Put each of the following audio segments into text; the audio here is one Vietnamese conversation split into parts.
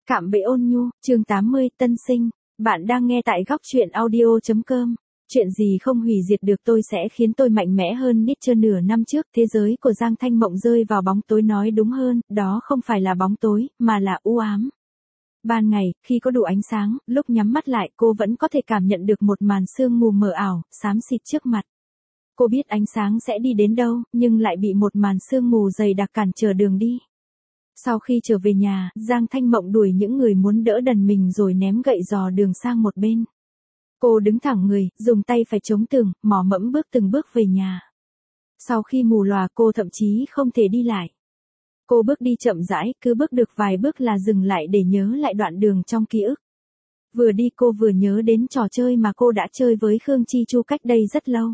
Cạm bẫy ôn nhu, chương 80, tân sinh. Bạn đang nghe tại góc truyện audio.com. Chuyện gì không hủy diệt được tôi sẽ khiến tôi mạnh mẽ hơn. Nietzsche nửa năm trước, thế giới của Giang Thanh Mộng rơi vào bóng tối, nói đúng hơn, đó không phải là bóng tối, mà là u ám. Ban ngày, khi có đủ ánh sáng, lúc nhắm mắt lại cô vẫn có thể cảm nhận được một màn sương mù mờ ảo, xám xịt trước mặt. Cô biết ánh sáng sẽ đi đến đâu, nhưng lại bị một màn sương mù dày đặc cản trở đường đi. Sau khi trở về nhà, Giang Thanh Mộng đuổi những người muốn đỡ đần mình rồi ném gậy dò đường sang một bên. Cô đứng thẳng người, dùng tay phải chống tường, mò mẫm bước từng bước về nhà. Sau khi mù lòa cô thậm chí không thể đi lại. Cô bước đi chậm rãi, cứ bước được vài bước là dừng lại để nhớ lại đoạn đường trong ký ức. Vừa đi cô vừa nhớ đến trò chơi mà cô đã chơi với Khương Chi Chu cách đây rất lâu.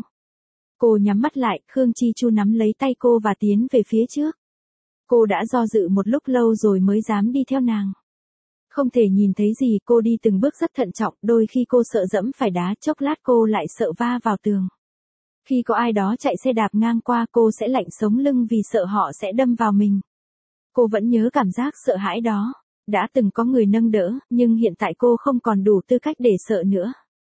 Cô nhắm mắt lại, Khương Chi Chu nắm lấy tay cô và tiến về phía trước. Cô đã do dự một lúc lâu rồi mới dám đi theo nàng. Không thể nhìn thấy gì, cô đi từng bước rất thận trọng, đôi khi cô sợ dẫm phải đá, chốc lát cô lại sợ va vào tường. Khi có ai đó chạy xe đạp ngang qua cô sẽ lạnh sống lưng vì sợ họ sẽ đâm vào mình. Cô vẫn nhớ cảm giác sợ hãi đó. Đã từng có người nâng đỡ, nhưng hiện tại cô không còn đủ tư cách để sợ nữa.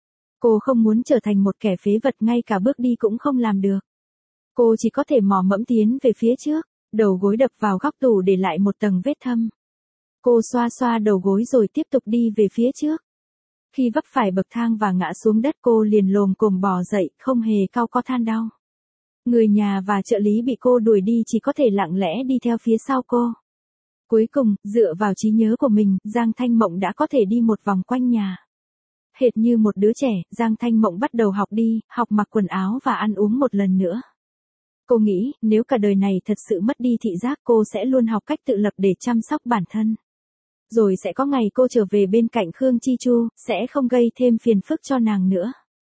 Cô không muốn trở thành một kẻ phế vật, ngay cả bước đi cũng không làm được. Cô chỉ có thể mò mẫm tiến về phía trước. Đầu gối đập vào góc tủ để lại một tầng vết thâm. Cô xoa xoa đầu gối rồi tiếp tục đi về phía trước. Khi vấp phải bậc thang và ngã xuống đất cô liền lồm cồm bò dậy, không hề cau có than đau. Người nhà và trợ lý bị cô đuổi đi chỉ có thể lặng lẽ đi theo phía sau cô. Cuối cùng, dựa vào trí nhớ của mình, Giang Thanh Mộng đã có thể đi một vòng quanh nhà. Hệt như một đứa trẻ, Giang Thanh Mộng bắt đầu học đi, học mặc quần áo và ăn uống một lần nữa. Cô nghĩ, nếu cả đời này thật sự mất đi thị giác cô sẽ luôn học cách tự lập để chăm sóc bản thân. Rồi sẽ có ngày cô trở về bên cạnh Khương Chi Chu, sẽ không gây thêm phiền phức cho nàng nữa.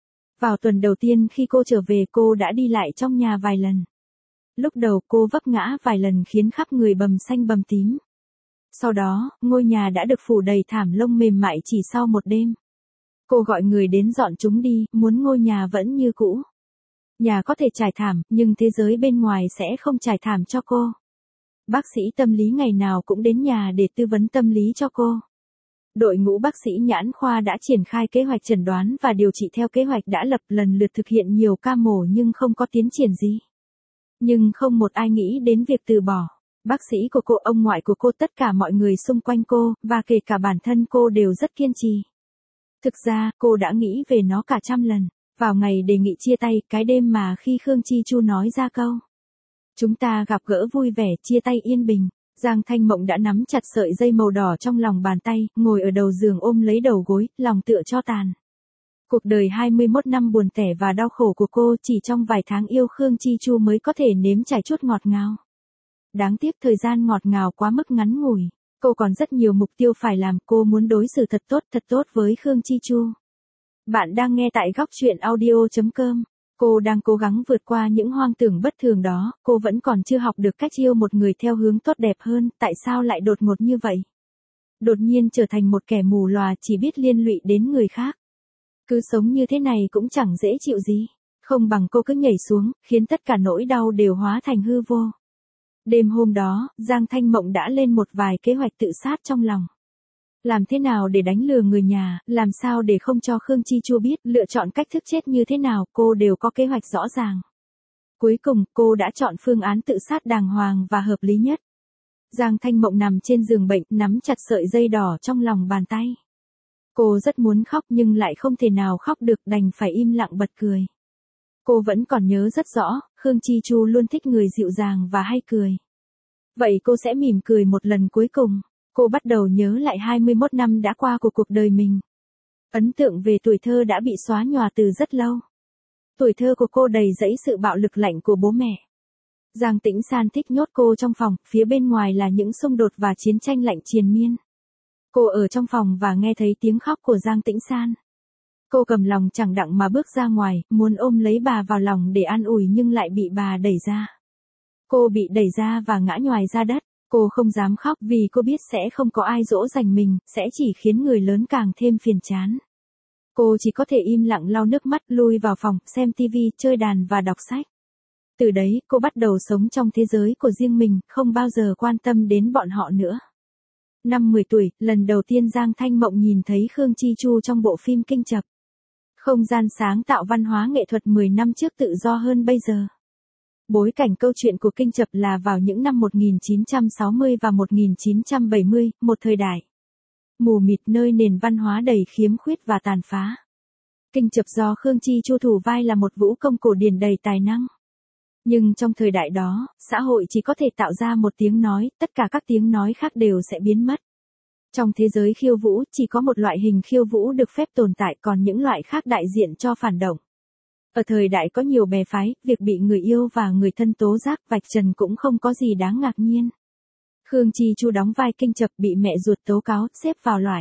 Vào tuần đầu tiên khi cô trở về cô đã đi lại trong nhà vài lần. Lúc đầu cô vấp ngã vài lần khiến khắp người bầm xanh bầm tím. Sau đó, ngôi nhà đã được phủ đầy thảm lông mềm mại chỉ sau một đêm. Cô gọi người đến dọn chúng đi, muốn ngôi nhà vẫn như cũ. Nhà có thể trải thảm, nhưng thế giới bên ngoài sẽ không trải thảm cho cô. Bác sĩ tâm lý ngày nào cũng đến nhà để tư vấn tâm lý cho cô. Đội ngũ bác sĩ nhãn khoa đã triển khai kế hoạch chẩn đoán và điều trị theo kế hoạch đã lập, lần lượt thực hiện nhiều ca mổ nhưng không có tiến triển gì. Nhưng không một ai nghĩ đến việc từ bỏ. Bác sĩ của cô, ông ngoại của cô, tất cả mọi người xung quanh cô, và kể cả bản thân cô đều rất kiên trì. Thực ra, cô đã nghĩ về nó cả trăm lần. Vào ngày đề nghị chia tay, cái đêm mà khi Khương Chi Chu nói ra câu chúng ta gặp gỡ vui vẻ, chia tay yên bình, Giang Thanh Mộng đã nắm chặt sợi dây màu đỏ trong lòng bàn tay, ngồi ở đầu giường ôm lấy đầu gối, lòng tựa cho tàn. Cuộc đời 21 năm buồn tẻ và đau khổ của cô chỉ trong vài tháng yêu Khương Chi Chu mới có thể nếm trải chút ngọt ngào. Đáng tiếc thời gian ngọt ngào quá mức ngắn ngủi. Cô còn rất nhiều mục tiêu phải làm, cô muốn đối xử thật tốt với Khương Chi Chu. Bạn đang nghe tại góc truyện audio.com. Cô đang cố gắng vượt qua những hoang tưởng bất thường đó, cô vẫn còn chưa học được cách yêu một người theo hướng tốt đẹp hơn, tại sao lại đột ngột như vậy? Đột nhiên trở thành một kẻ mù lòa chỉ biết liên lụy đến người khác. Cứ sống như thế này cũng chẳng dễ chịu gì. Không bằng cô cứ nhảy xuống, khiến tất cả nỗi đau đều hóa thành hư vô. Đêm hôm đó, Giang Thanh Mộng đã lên một vài kế hoạch tự sát trong lòng. Làm thế nào để đánh lừa người nhà, làm sao để không cho Khương Chi Chu biết, lựa chọn cách thức chết như thế nào, cô đều có kế hoạch rõ ràng. Cuối cùng, cô đã chọn phương án tự sát đàng hoàng và hợp lý nhất. Giang Thanh Mộng nằm trên giường bệnh, nắm chặt sợi dây đỏ trong lòng bàn tay. Cô rất muốn khóc nhưng lại không thể nào khóc được, đành phải im lặng bật cười. Cô vẫn còn nhớ rất rõ, Khương Chi Chu luôn thích người dịu dàng và hay cười. Vậy cô sẽ mỉm cười một lần cuối cùng. Cô bắt đầu nhớ lại 21 năm đã qua của cuộc đời mình. Ấn tượng về tuổi thơ đã bị xóa nhòa từ rất lâu. Tuổi thơ của cô đầy dẫy sự bạo lực lạnh của bố mẹ. Giang Tĩnh San thích nhốt cô trong phòng, phía bên ngoài là những xung đột và chiến tranh lạnh triền miên. Cô ở trong phòng và nghe thấy tiếng khóc của Giang Tĩnh San. Cô cầm lòng chẳng đặng mà bước ra ngoài, muốn ôm lấy bà vào lòng để an ủi nhưng lại bị bà đẩy ra. Cô bị đẩy ra và ngã nhoài ra đất. Cô không dám khóc vì cô biết sẽ không có ai dỗ dành mình, sẽ chỉ khiến người lớn càng thêm phiền chán. Cô chỉ có thể im lặng lau nước mắt, lui vào phòng, xem tivi, chơi đàn và đọc sách. Từ đấy, cô bắt đầu sống trong thế giới của riêng mình, không bao giờ quan tâm đến bọn họ nữa. Năm 10 tuổi, lần đầu tiên Giang Thanh Mộng nhìn thấy Khương Chi Chu trong bộ phim Kinh Chập. Không gian sáng tạo văn hóa nghệ thuật 10 năm trước tự do hơn bây giờ. Bối cảnh câu chuyện của Kinh Chập là vào những năm 1960 và 1970, một thời đại mù mịt nơi nền văn hóa đầy khiếm khuyết và tàn phá. Kinh Chập do Khương Chi Chu thủ vai là một vũ công cổ điển đầy tài năng. Nhưng trong thời đại đó, xã hội chỉ có thể tạo ra một tiếng nói, tất cả các tiếng nói khác đều sẽ biến mất. Trong thế giới khiêu vũ, chỉ có một loại hình khiêu vũ được phép tồn tại, còn những loại khác đại diện cho phản động. Ở thời đại có nhiều bè phái, việc bị người yêu và người thân tố giác vạch trần cũng không có gì đáng ngạc nhiên. Khương Chi Chu đóng vai Kinh Chập bị mẹ ruột tố cáo, xếp vào loại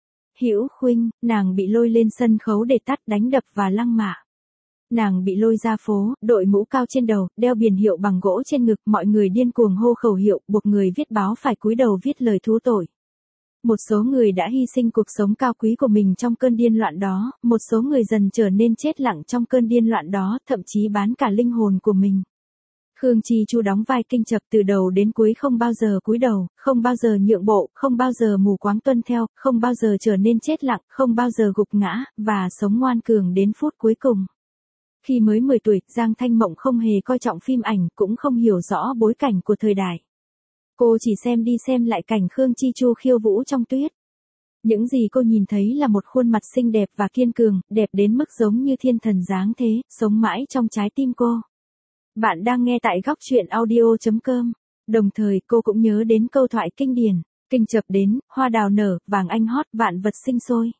hữu khuynh, nàng bị lôi lên sân khấu để tát, đánh đập và lăng mạ. Nàng bị lôi ra phố, đội mũ cao trên đầu, đeo biển hiệu bằng gỗ trên ngực, mọi người điên cuồng hô khẩu hiệu, buộc người viết báo phải cúi đầu viết lời thú tội. Một số người đã hy sinh cuộc sống cao quý của mình trong cơn điên loạn đó, một số người dần trở nên chết lặng trong cơn điên loạn đó, thậm chí bán cả linh hồn của mình. Khương Chi Chu đóng vai Kinh Chập từ đầu đến cuối không bao giờ cúi đầu, không bao giờ nhượng bộ, không bao giờ mù quáng tuân theo, không bao giờ trở nên chết lặng, không bao giờ gục ngã, và sống ngoan cường đến phút cuối cùng. Khi mới 10 tuổi, Giang Thanh Mộng không hề coi trọng phim ảnh, cũng không hiểu rõ bối cảnh của thời đại. Cô chỉ xem đi xem lại cảnh Khương Chi Chu khiêu vũ trong tuyết. Những gì cô nhìn thấy là một khuôn mặt xinh đẹp và kiên cường, đẹp đến mức giống như thiên thần dáng thế, sống mãi trong trái tim cô. Bạn đang nghe tại góc truyện audio.com. Đồng thời cô cũng nhớ đến câu thoại kinh điển, Kinh Chập đến, hoa đào nở, vàng anh hót, vạn vật sinh sôi.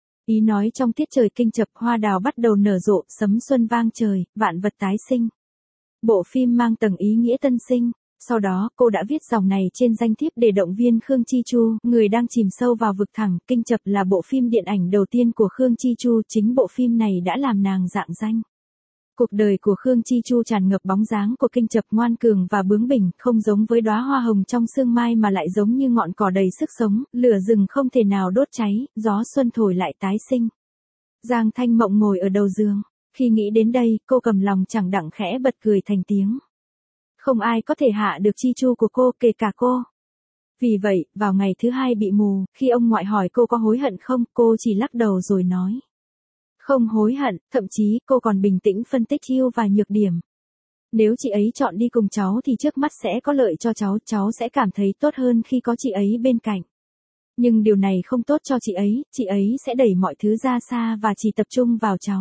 Ý nói trong tiết trời Kinh Chập, hoa đào bắt đầu nở rộ, sấm xuân vang trời, vạn vật tái sinh. Bộ phim mang tầng ý nghĩa tân sinh. Sau đó, cô đã viết dòng này trên danh thiếp để động viên Khương Chi Chu, người đang chìm sâu vào vực thẳm. Kinh Chập là bộ phim điện ảnh đầu tiên của Khương Chi Chu, chính bộ phim này đã làm nàng rạng danh. Cuộc đời của Khương Chi Chu tràn ngập bóng dáng của Kinh Chập, ngoan cường và bướng bỉnh, không giống với đóa hoa hồng trong sương mai mà lại giống như ngọn cỏ đầy sức sống, lửa rừng không thể nào đốt cháy, gió xuân thổi lại tái sinh. Giang Thanh Mộng ngồi ở đầu giường, khi nghĩ đến đây, cô cầm lòng chẳng đặng khẽ bật cười thành tiếng. Không ai có thể hạ được Chi Chu của cô, kể cả cô. Vì vậy, vào ngày thứ hai bị mù, khi ông ngoại hỏi cô có hối hận không, cô chỉ lắc đầu rồi nói. Không hối hận, thậm chí cô còn bình tĩnh phân tích ưu và nhược điểm. Nếu chị ấy chọn đi cùng cháu thì trước mắt sẽ có lợi cho cháu sẽ cảm thấy tốt hơn khi có chị ấy bên cạnh. Nhưng điều này không tốt cho chị ấy sẽ đẩy mọi thứ ra xa và chỉ tập trung vào cháu.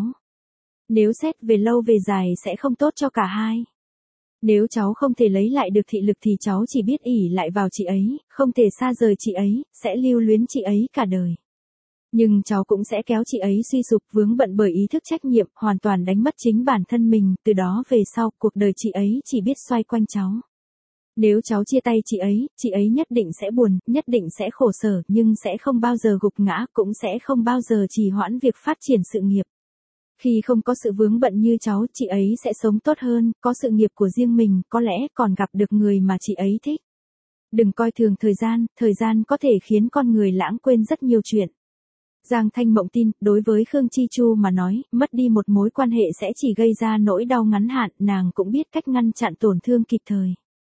Nếu xét về lâu về dài sẽ không tốt cho cả hai. Nếu cháu không thể lấy lại được thị lực thì cháu chỉ biết ỷ lại vào chị ấy, không thể xa rời chị ấy, sẽ lưu luyến chị ấy cả đời. Nhưng cháu cũng sẽ kéo chị ấy suy sụp, vướng bận bởi ý thức trách nhiệm, hoàn toàn đánh mất chính bản thân mình, từ đó về sau, cuộc đời chị ấy chỉ biết xoay quanh cháu. Nếu cháu chia tay chị ấy nhất định sẽ buồn, nhất định sẽ khổ sở, nhưng sẽ không bao giờ gục ngã, cũng sẽ không bao giờ trì hoãn việc phát triển sự nghiệp. Khi không có sự vướng bận như cháu, chị ấy sẽ sống tốt hơn, có sự nghiệp của riêng mình, có lẽ còn gặp được người mà chị ấy thích. Đừng coi thường thời gian có thể khiến con người lãng quên rất nhiều chuyện. Giang Thanh Mộng tin, đối với Khương Chi Chu mà nói, mất đi một mối quan hệ sẽ chỉ gây ra nỗi đau ngắn hạn, nàng cũng biết cách ngăn chặn tổn thương kịp thời.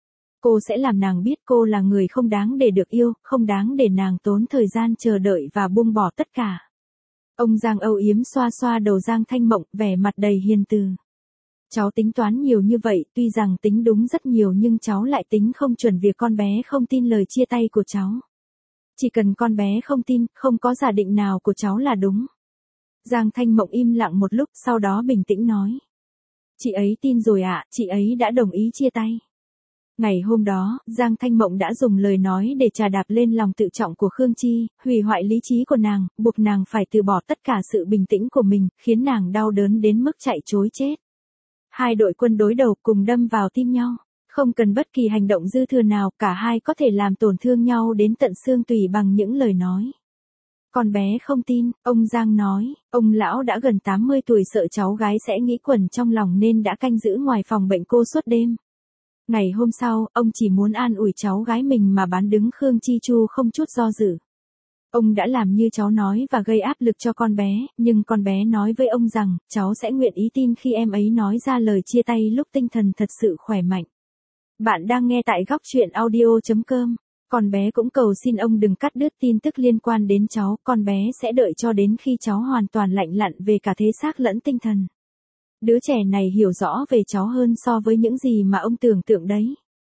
Cô sẽ làm nàng biết cô là người không đáng để được yêu, không đáng để nàng tốn thời gian chờ đợi và buông bỏ tất cả. Ông Giang âu yếm xoa xoa đầu Giang Thanh Mộng, vẻ mặt đầy hiền từ. Cháu tính toán nhiều như vậy, tuy rằng tính đúng rất nhiều nhưng cháu lại tính không chuẩn việc con bé không tin lời chia tay của cháu. Chỉ cần con bé không tin, không có giả định nào của cháu là đúng. Giang Thanh Mộng im lặng một lúc, sau đó bình tĩnh nói. Chị ấy tin rồi ạ, chị ấy đã đồng ý chia tay. Ngày hôm đó, Giang Thanh Mộng đã dùng lời nói để trà đạp lên lòng tự trọng của Khương Chi, hủy hoại lý trí của nàng, buộc nàng phải từ bỏ tất cả sự bình tĩnh của mình, khiến nàng đau đớn đến mức chạy trối chết. Hai đội quân đối đầu cùng đâm vào tim nhau. Không cần bất kỳ hành động dư thừa nào, cả hai có thể làm tổn thương nhau đến tận xương tủy bằng những lời nói. Con bé không tin, ông Giang nói, ông lão đã gần 80 tuổi sợ cháu gái sẽ nghĩ quẩn trong lòng nên đã canh giữ ngoài phòng bệnh cô suốt đêm. Ngày hôm sau, ông chỉ muốn an ủi cháu gái mình mà bán đứng Khương Chi Chu không chút do dự. Ông đã làm như cháu nói và gây áp lực cho con bé, nhưng con bé nói với ông rằng, cháu sẽ nguyện ý tin khi em ấy nói ra lời chia tay lúc tinh thần thật sự khỏe mạnh. Bạn đang nghe tại góc truyện audio.com. Con bé cũng cầu xin ông đừng cắt đứt tin tức liên quan đến cháu, con bé sẽ đợi cho đến khi cháu hoàn toàn lạnh lặn về cả thể xác lẫn tinh thần. Đứa trẻ này hiểu rõ về cháu hơn so với những gì mà ông tưởng tượng đấy.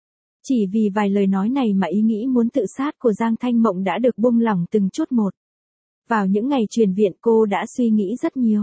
Chỉ vì vài lời nói này mà ý nghĩ muốn tự sát của Giang Thanh Mộng đã được buông lỏng từng chút một. Vào những ngày chuyển viện cô đã suy nghĩ rất nhiều.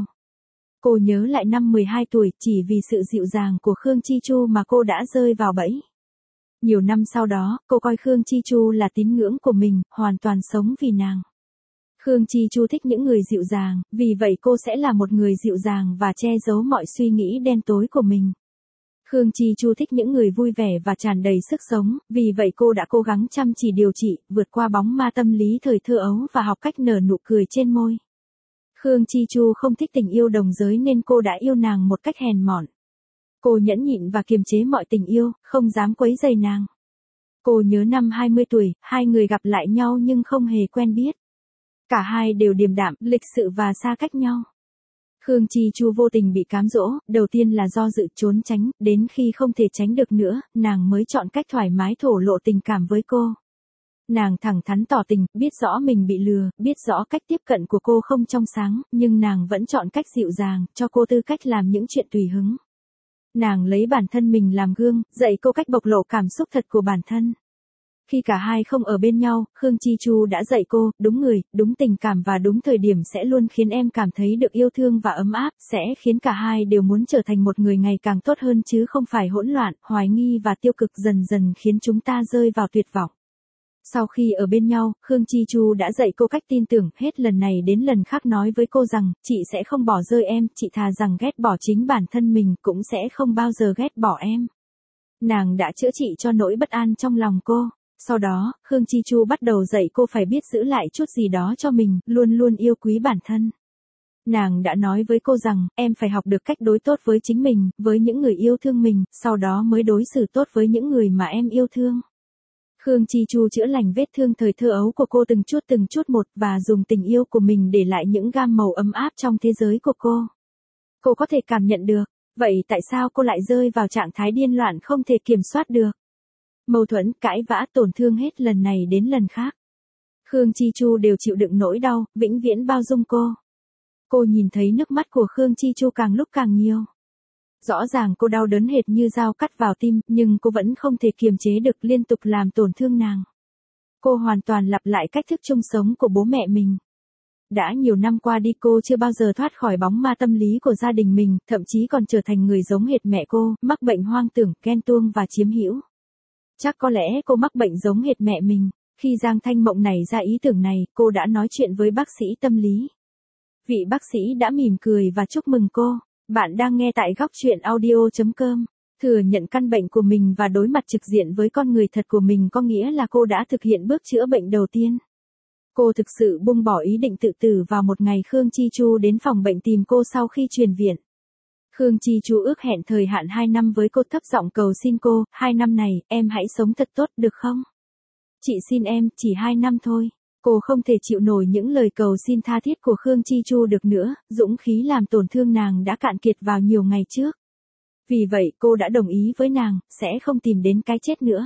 Cô nhớ lại năm 12 tuổi, chỉ vì sự dịu dàng của Khương Chi Chu mà cô đã rơi vào bẫy. Nhiều năm sau đó, cô coi Khương Chi Chu là tín ngưỡng của mình, hoàn toàn sống vì nàng. Khương Chi Chu thích những người dịu dàng, vì vậy cô sẽ là một người dịu dàng và che giấu mọi suy nghĩ đen tối của mình. Khương Chi Chu thích những người vui vẻ và tràn đầy sức sống, vì vậy cô đã cố gắng chăm chỉ điều trị, vượt qua bóng ma tâm lý thời thơ ấu và học cách nở nụ cười trên môi. Khương Chi Chu không thích tình yêu đồng giới nên cô đã yêu nàng một cách hèn mọn. Cô nhẫn nhịn và kiềm chế mọi tình yêu, không dám quấy rầy nàng. Cô nhớ năm 20 tuổi, hai người gặp lại nhau nhưng không hề quen biết. Cả hai đều điềm đạm, lịch sự và xa cách nhau. Khương Chi Chu vô tình bị cám dỗ, đầu tiên là do dự trốn tránh, đến khi không thể tránh được nữa, nàng mới chọn cách thoải mái thổ lộ tình cảm với cô. Nàng thẳng thắn tỏ tình, biết rõ mình bị lừa, biết rõ cách tiếp cận của cô không trong sáng, nhưng nàng vẫn chọn cách dịu dàng, cho cô tư cách làm những chuyện tùy hứng. Nàng lấy bản thân mình làm gương, dạy cô cách bộc lộ cảm xúc thật của bản thân. Khi cả hai không ở bên nhau, Khương Chi Chu đã dạy cô, đúng người, đúng tình cảm và đúng thời điểm sẽ luôn khiến em cảm thấy được yêu thương và ấm áp, sẽ khiến cả hai đều muốn trở thành một người ngày càng tốt hơn chứ không phải hỗn loạn, hoài nghi và tiêu cực dần dần khiến chúng ta rơi vào tuyệt vọng. Sau khi ở bên nhau, Khương Chi Chu đã dạy cô cách tin tưởng, hết lần này đến lần khác nói với cô rằng, chị sẽ không bỏ rơi em, chị thà rằng ghét bỏ chính bản thân mình cũng sẽ không bao giờ ghét bỏ em. Nàng đã chữa trị cho nỗi bất an trong lòng cô. Sau đó, Khương Chi Chu bắt đầu dạy cô phải biết giữ lại chút gì đó cho mình, luôn luôn yêu quý bản thân. Nàng đã nói với cô rằng, em phải học được cách đối tốt với chính mình, với những người yêu thương mình, sau đó mới đối xử tốt với những người mà em yêu thương. Khương Chi Chu chữa lành vết thương thời thơ ấu của cô từng chút một và dùng tình yêu của mình để lại những gam màu ấm áp trong thế giới của cô. Cô có thể cảm nhận được, vậy tại sao cô lại rơi vào trạng thái điên loạn không thể kiểm soát được? Mâu thuẫn, cãi vã, tổn thương hết lần này đến lần khác. Khương Chi Chu đều chịu đựng nỗi đau, vĩnh viễn bao dung cô. Cô nhìn thấy nước mắt của Khương Chi Chu càng lúc càng nhiều. Rõ ràng cô đau đớn hệt như dao cắt vào tim, nhưng cô vẫn không thể kiềm chế được liên tục làm tổn thương nàng. Cô hoàn toàn lặp lại cách thức chung sống của bố mẹ mình. Đã nhiều năm qua đi cô chưa bao giờ thoát khỏi bóng ma tâm lý của gia đình mình, thậm chí còn trở thành người giống hệt mẹ cô, mắc bệnh hoang tưởng, ghen tuông và chiếm hữu. Chắc có lẽ cô mắc bệnh giống hệt mẹ mình. Khi Giang Thanh Mộng nảy ra ý tưởng này, cô đã nói chuyện với bác sĩ tâm lý. Vị bác sĩ đã mỉm cười và chúc mừng cô. Bạn đang nghe tại góc truyện audio.com. Thừa nhận căn bệnh của mình và đối mặt trực diện với con người thật của mình có nghĩa là cô đã thực hiện bước chữa bệnh đầu tiên. Cô thực sự buông bỏ ý định tự tử vào một ngày Khương Chi Chu đến phòng bệnh tìm cô sau khi chuyển viện. Khương Chi Chu ước hẹn thời hạn 2 năm với cô, thấp giọng cầu xin cô, 2 năm này, em hãy sống thật tốt được không? Chị xin em, chỉ 2 năm thôi. Cô không thể chịu nổi những lời cầu xin tha thiết của Khương Chi Chu được nữa, dũng khí làm tổn thương nàng đã cạn kiệt vào nhiều ngày trước. Vì vậy cô đã đồng ý với nàng, sẽ không tìm đến cái chết nữa.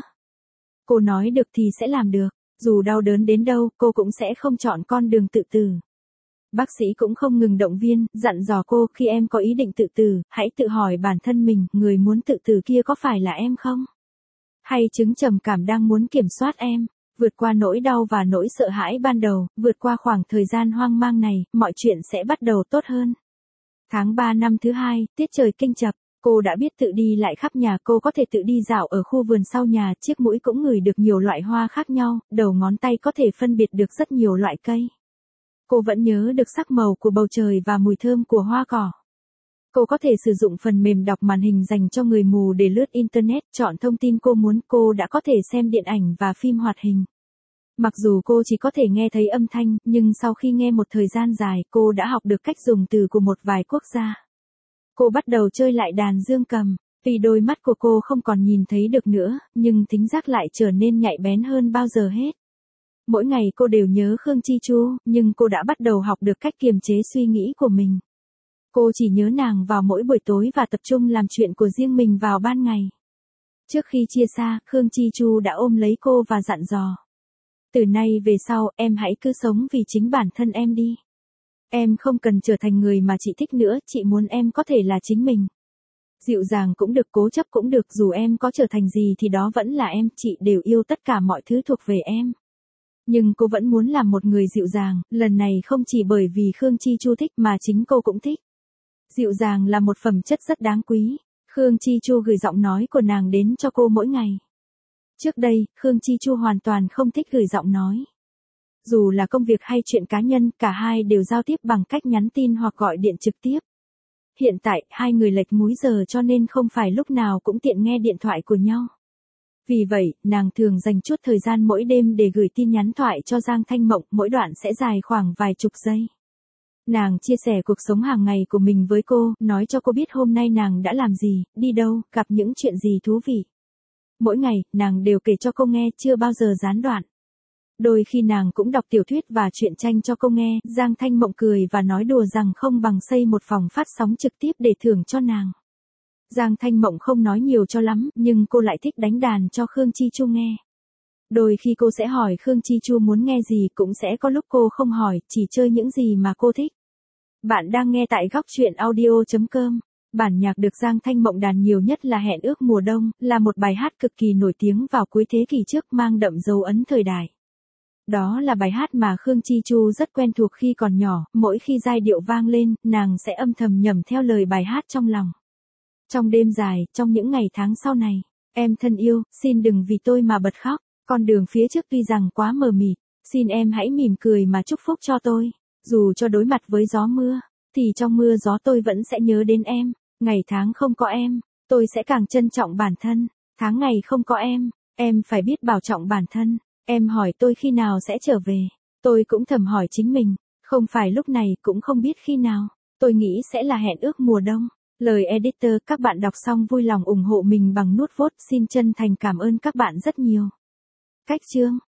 Cô nói được thì sẽ làm được, dù đau đớn đến đâu, cô cũng sẽ không chọn con đường tự tử. Bác sĩ cũng không ngừng động viên, dặn dò cô, khi em có ý định tự tử, hãy tự hỏi bản thân mình, người muốn tự tử kia có phải là em không? Hay chứng trầm cảm đang muốn kiểm soát em? Vượt qua nỗi đau và nỗi sợ hãi ban đầu, vượt qua khoảng thời gian hoang mang này, mọi chuyện sẽ bắt đầu tốt hơn. Tháng 3 năm thứ 2, tiết trời kinh chập, cô đã biết tự đi lại khắp nhà, cô có thể tự đi dạo ở khu vườn sau nhà, chiếc mũi cũng ngửi được nhiều loại hoa khác nhau, đầu ngón tay có thể phân biệt được rất nhiều loại cây. Cô vẫn nhớ được sắc màu của bầu trời và mùi thơm của hoa cỏ. Cô có thể sử dụng phần mềm đọc màn hình dành cho người mù để lướt Internet, chọn thông tin cô muốn, cô đã có thể xem điện ảnh và phim hoạt hình. Mặc dù cô chỉ có thể nghe thấy âm thanh, nhưng sau khi nghe một thời gian dài, cô đã học được cách dùng từ của một vài quốc gia. Cô bắt đầu chơi lại đàn dương cầm. Tuy đôi mắt của cô không còn nhìn thấy được nữa, nhưng thính giác lại trở nên nhạy bén hơn bao giờ hết. Mỗi ngày cô đều nhớ Khương Chi Chu, nhưng cô đã bắt đầu học được cách kiềm chế suy nghĩ của mình. Cô chỉ nhớ nàng vào mỗi buổi tối và tập trung làm chuyện của riêng mình vào ban ngày. Trước khi chia xa, Khương Chi Chu đã ôm lấy cô và dặn dò. Từ nay về sau, em hãy cứ sống vì chính bản thân em đi. Em không cần trở thành người mà chị thích nữa, chị muốn em có thể là chính mình. Dịu dàng cũng được, cố chấp cũng được, dù em có trở thành gì thì đó vẫn là em, chị đều yêu tất cả mọi thứ thuộc về em. Nhưng cô vẫn muốn làm một người dịu dàng, lần này không chỉ bởi vì Khương Chi Chu thích mà chính cô cũng thích. Dịu dàng là một phẩm chất rất đáng quý. Khương Chi Chu gửi giọng nói của nàng đến cho cô mỗi ngày. Trước đây, Khương Chi Chu hoàn toàn không thích gửi giọng nói. Dù là công việc hay chuyện cá nhân, cả hai đều giao tiếp bằng cách nhắn tin hoặc gọi điện trực tiếp. Hiện tại, hai người lệch múi giờ cho nên không phải lúc nào cũng tiện nghe điện thoại của nhau. Vì vậy, nàng thường dành chút thời gian mỗi đêm để gửi tin nhắn thoại cho Giang Thanh Mộng, mỗi đoạn sẽ dài khoảng vài chục giây. Nàng chia sẻ cuộc sống hàng ngày của mình với cô, nói cho cô biết hôm nay nàng đã làm gì, đi đâu, gặp những chuyện gì thú vị. Mỗi ngày, nàng đều kể cho cô nghe, chưa bao giờ gián đoạn. Đôi khi nàng cũng đọc tiểu thuyết và truyện tranh cho cô nghe, Giang Thanh Mộng cười và nói đùa rằng không bằng xây một phòng phát sóng trực tiếp để thưởng cho nàng. Giang Thanh Mộng không nói nhiều cho lắm, nhưng cô lại thích đánh đàn cho Khương Chi Chu nghe. Đôi khi cô sẽ hỏi Khương Chi Chu muốn nghe gì, cũng sẽ có lúc cô không hỏi, chỉ chơi những gì mà cô thích. Bạn đang nghe tại góc truyện audio.com. Bản nhạc được Giang Thanh Mộng đàn nhiều nhất là Hẹn ước mùa đông, là một bài hát cực kỳ nổi tiếng vào cuối thế kỷ trước, mang đậm dấu ấn thời đại. Đó là bài hát mà Khương Chi Chu rất quen thuộc khi còn nhỏ, mỗi khi giai điệu vang lên, nàng sẽ âm thầm nhẩm theo lời bài hát trong lòng. Trong đêm dài, trong những ngày tháng sau này, em thân yêu, xin đừng vì tôi mà bật khóc, con đường phía trước tuy rằng quá mờ mịt, xin em hãy mỉm cười mà chúc phúc cho tôi, dù cho đối mặt với gió mưa, thì trong mưa gió tôi vẫn sẽ nhớ đến em, ngày tháng không có em, tôi sẽ càng trân trọng bản thân, tháng ngày không có em phải biết bảo trọng bản thân, em hỏi tôi khi nào sẽ trở về, tôi cũng thầm hỏi chính mình, không phải lúc này cũng không biết khi nào, tôi nghĩ sẽ là hẹn ước mùa đông. Lời editor, các bạn đọc xong vui lòng ủng hộ mình bằng nút vote, xin chân thành cảm ơn các bạn rất nhiều. Cách chương